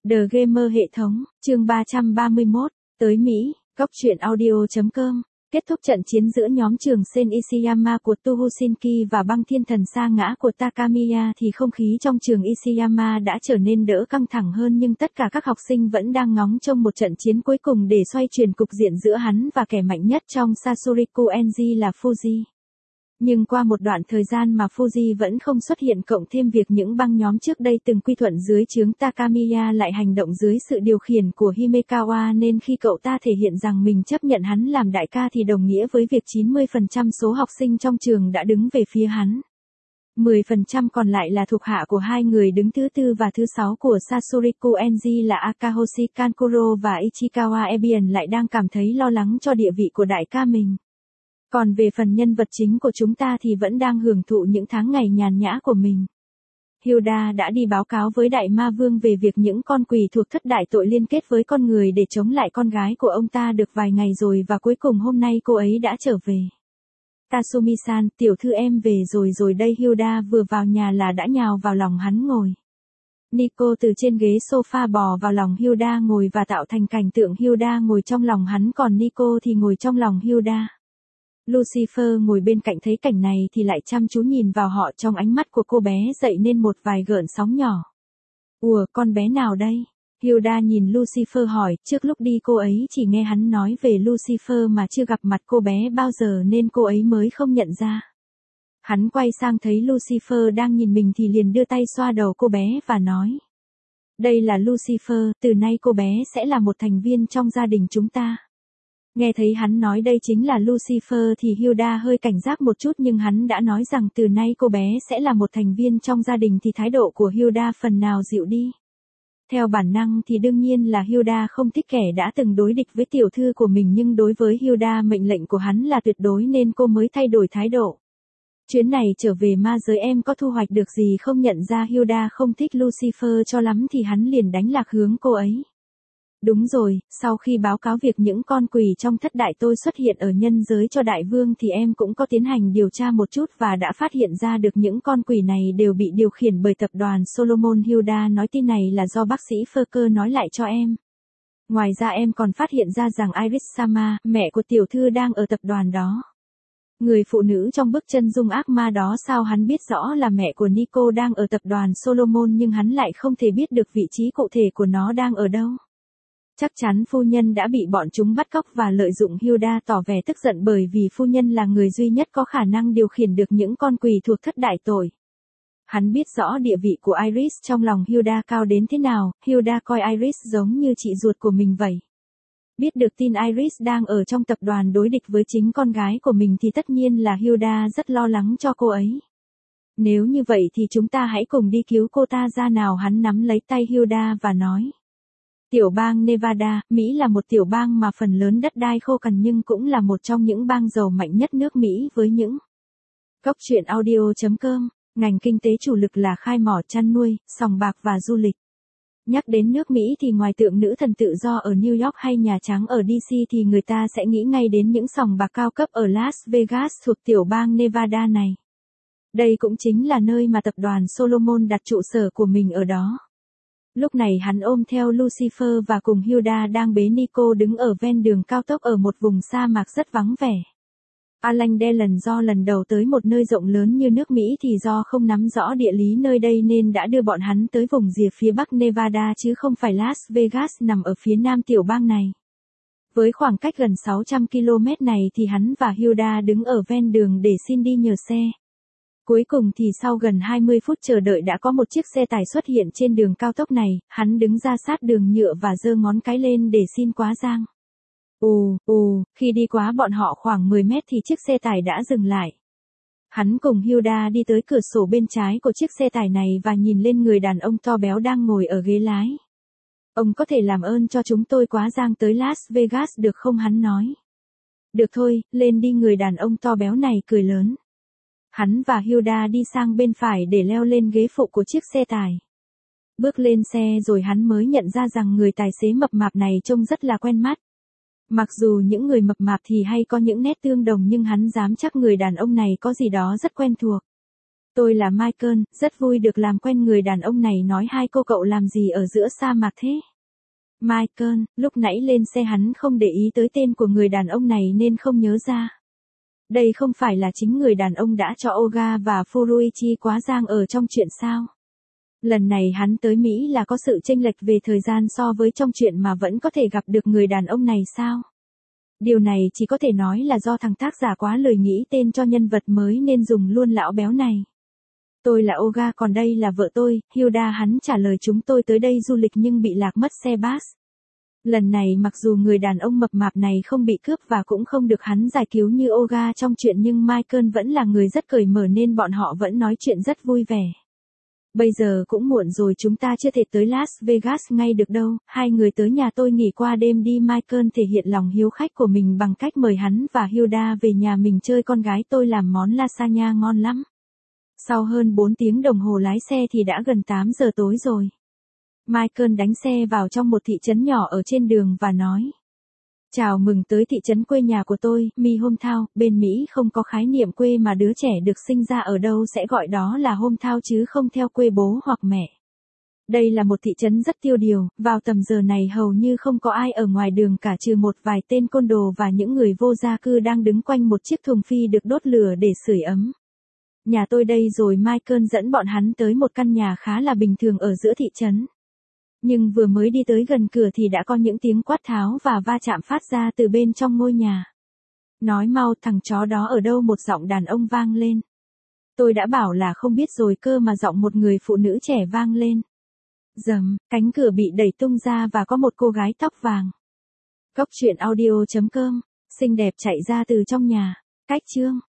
The Gamer hệ thống, chương 331, tới Mỹ, góc truyện audio.com. Kết thúc trận chiến giữa nhóm trường Sen Ishiyama của Tohoshinki và băng thiên thần sa ngã của Takamiya thì không khí trong trường Ishiyama đã trở nên đỡ căng thẳng hơn, nhưng tất cả các học sinh vẫn đang ngóng trông một trận chiến cuối cùng để xoay chuyển cục diện giữa hắn và kẻ mạnh nhất trong Sasoriku Enji là Fuji. Nhưng qua một đoạn thời gian mà Fuji vẫn không xuất hiện, cộng thêm việc những băng nhóm trước đây từng quy thuận dưới trướng Takamiya lại hành động dưới sự điều khiển của Himekawa, nên khi cậu ta thể hiện rằng mình chấp nhận hắn làm đại ca thì đồng nghĩa với việc 90% số học sinh trong trường đã đứng về phía hắn. 10% còn lại là thuộc hạ của hai người đứng thứ tư và thứ sáu của Sasoriku Enji là Akahoshi Kankuro và Ichikawa Ebian lại đang cảm thấy lo lắng cho địa vị của đại ca mình. Còn về phần nhân vật chính của chúng ta thì vẫn đang hưởng thụ những tháng ngày nhàn nhã của mình. Hilda đã đi báo cáo với Đại Ma Vương về việc những con quỷ thuộc thất đại tội liên kết với con người để chống lại con gái của ông ta được vài ngày rồi, và cuối cùng hôm nay cô ấy đã trở về. Tasumi-san, tiểu thư em về rồi đây. Hilda vừa vào nhà là đã nhào vào lòng hắn ngồi. Nico từ trên ghế sofa bò vào lòng Hilda ngồi và tạo thành cảnh tượng Hilda ngồi trong lòng hắn, còn Nico thì ngồi trong lòng Hilda. Lucifer ngồi bên cạnh thấy cảnh này thì lại chăm chú nhìn vào họ, trong ánh mắt của cô bé dậy nên một vài gợn sóng nhỏ. Ủa, con bé nào đây? Hilda nhìn Lucifer hỏi, trước lúc đi cô ấy chỉ nghe hắn nói về Lucifer mà chưa gặp mặt cô bé bao giờ nên cô ấy mới không nhận ra. Hắn quay sang thấy Lucifer đang nhìn mình thì liền đưa tay xoa đầu cô bé và nói. Đây là Lucifer, từ nay cô bé sẽ là một thành viên trong gia đình chúng ta. Nghe thấy hắn nói đây chính là Lucifer thì Hilda hơi cảnh giác một chút, nhưng hắn đã nói rằng từ nay cô bé sẽ là một thành viên trong gia đình thì thái độ của Hilda phần nào dịu đi. Theo bản năng thì đương nhiên là Hilda không thích kẻ đã từng đối địch với tiểu thư của mình, nhưng đối với Hilda mệnh lệnh của hắn là tuyệt đối nên cô mới thay đổi thái độ. Chuyến này trở về ma giới em có thu hoạch được gì không? Nhận ra Hilda không thích Lucifer cho lắm thì hắn liền đánh lạc hướng cô ấy. Đúng rồi, sau khi báo cáo việc những con quỷ trong thất đại tôi xuất hiện ở nhân giới cho đại vương thì em cũng có tiến hành điều tra một chút và đã phát hiện ra được những con quỷ này đều bị điều khiển bởi tập đoàn Solomon. Hilda nói tin này là do bác sĩ Ferker nói lại cho em. Ngoài ra em còn phát hiện ra rằng Iris-sama, mẹ của tiểu thư đang ở tập đoàn đó. Người phụ nữ trong bức chân dung ác ma đó, sao hắn biết rõ là mẹ của Nico đang ở tập đoàn Solomon nhưng hắn lại không thể biết được vị trí cụ thể của nó đang ở đâu? Chắc chắn phu nhân đã bị bọn chúng bắt cóc và lợi dụng. Hilda tỏ vẻ tức giận bởi vì phu nhân là người duy nhất có khả năng điều khiển được những con quỷ thuộc thất đại tội. Hắn biết rõ địa vị của Iris trong lòng Hilda cao đến thế nào, Hilda coi Iris giống như chị ruột của mình vậy. Biết được tin Iris đang ở trong tập đoàn đối địch với chính con gái của mình thì tất nhiên là Hilda rất lo lắng cho cô ấy. Nếu như vậy thì chúng ta hãy cùng đi cứu cô ta ra nào. Hắn nắm lấy tay Hilda và nói. Tiểu bang Nevada, Mỹ là một tiểu bang mà phần lớn đất đai khô cằn nhưng cũng là một trong những bang giàu mạnh nhất nước Mỹ với những góc truyện audio.com. Ngành kinh tế chủ lực là khai mỏ, chăn nuôi, sòng bạc và du lịch. Nhắc đến nước Mỹ thì ngoài tượng nữ thần tự do ở New York hay Nhà Trắng ở DC thì người ta sẽ nghĩ ngay đến những sòng bạc cao cấp ở Las Vegas thuộc tiểu bang Nevada này. Đây cũng chính là nơi mà tập đoàn Solomon đặt trụ sở của mình ở đó. Lúc này hắn ôm theo Lucifer và cùng Hilda đang bế Nico đứng ở ven đường cao tốc ở một vùng sa mạc rất vắng vẻ. Alan Delon do lần đầu tới một nơi rộng lớn như nước Mỹ thì do không nắm rõ địa lý nơi đây nên đã đưa bọn hắn tới vùng rìa phía bắc Nevada chứ không phải Las Vegas nằm ở phía nam tiểu bang này. Với khoảng cách gần 600 km này thì hắn và Hilda đứng ở ven đường để xin đi nhờ xe. Cuối cùng thì sau gần 20 phút chờ đợi đã có một chiếc xe tải xuất hiện trên đường cao tốc này, hắn đứng ra sát đường nhựa và giơ ngón cái lên để xin quá giang. Khi đi quá bọn họ khoảng 10 mét thì chiếc xe tải đã dừng lại. Hắn cùng Hilda đi tới cửa sổ bên trái của chiếc xe tải này và nhìn lên người đàn ông to béo đang ngồi ở ghế lái. Ông có thể làm ơn cho chúng tôi quá giang tới Las Vegas được không? Hắn nói. Được thôi, lên đi. Người đàn ông to béo này cười lớn. Hắn và Hilda đi sang bên phải để leo lên ghế phụ của chiếc xe tải. Bước lên xe rồi hắn mới nhận ra rằng người tài xế mập mạp này trông rất là quen mắt. Mặc dù những người mập mạp thì hay có những nét tương đồng nhưng hắn dám chắc người đàn ông này có gì đó rất quen thuộc. Tôi là Michael, rất vui được làm quen người đàn ông này nói hai cô cậu làm gì ở giữa sa mạc thế? Michael, lúc nãy lên xe hắn không để ý tới tên của người đàn ông này nên không nhớ ra. Đây không phải là chính người đàn ông đã cho Oga và Furuichi quá giang ở trong chuyện sao? Lần này hắn tới Mỹ là có sự chênh lệch về thời gian so với trong chuyện mà vẫn có thể gặp được người đàn ông này sao? Điều này chỉ có thể nói là do thằng tác giả quá lười nghĩ tên cho nhân vật mới nên dùng luôn lão béo này. Tôi là Oga còn đây là vợ tôi, Hilda. Hắn trả lời chúng tôi tới đây du lịch nhưng bị lạc mất xe bus. Lần này mặc dù người đàn ông mập mạp này không bị cướp và cũng không được hắn giải cứu như Oga trong chuyện nhưng Michael vẫn là người rất cởi mở nên bọn họ vẫn nói chuyện rất vui vẻ. Bây giờ cũng muộn rồi chúng ta chưa thể tới Las Vegas ngay được đâu, hai người tới nhà tôi nghỉ qua đêm đi. Michael thể hiện lòng hiếu khách của mình bằng cách mời hắn và Hilda về nhà mình chơi. Con gái tôi làm món lasagna ngon lắm. Sau hơn 4 tiếng đồng hồ lái xe thì đã gần 8 giờ tối rồi. Michael đánh xe vào trong một thị trấn nhỏ ở trên đường và nói. Chào mừng tới thị trấn quê nhà của tôi, My Hometown. Bên Mỹ không có khái niệm quê mà đứa trẻ được sinh ra ở đâu sẽ gọi đó là hometown chứ không theo quê bố hoặc mẹ. Đây là một thị trấn rất tiêu điều, vào tầm giờ này hầu như không có ai ở ngoài đường cả trừ một vài tên côn đồ và những người vô gia cư đang đứng quanh một chiếc thùng phi được đốt lửa để sưởi ấm. Nhà tôi đây rồi. Michael dẫn bọn hắn tới một căn nhà khá là bình thường ở giữa thị trấn. Nhưng vừa mới đi tới gần cửa thì đã có những tiếng quát tháo và va chạm phát ra từ bên trong ngôi nhà. Nói mau, thằng chó đó ở đâu? Một giọng đàn ông vang lên. Tôi đã bảo là không biết rồi cơ mà, giọng một người phụ nữ trẻ vang lên. Rầm, cánh cửa bị đẩy tung ra và có một cô gái tóc vàng. Góc truyện audio.com, xinh đẹp chạy ra từ trong nhà. Cách chương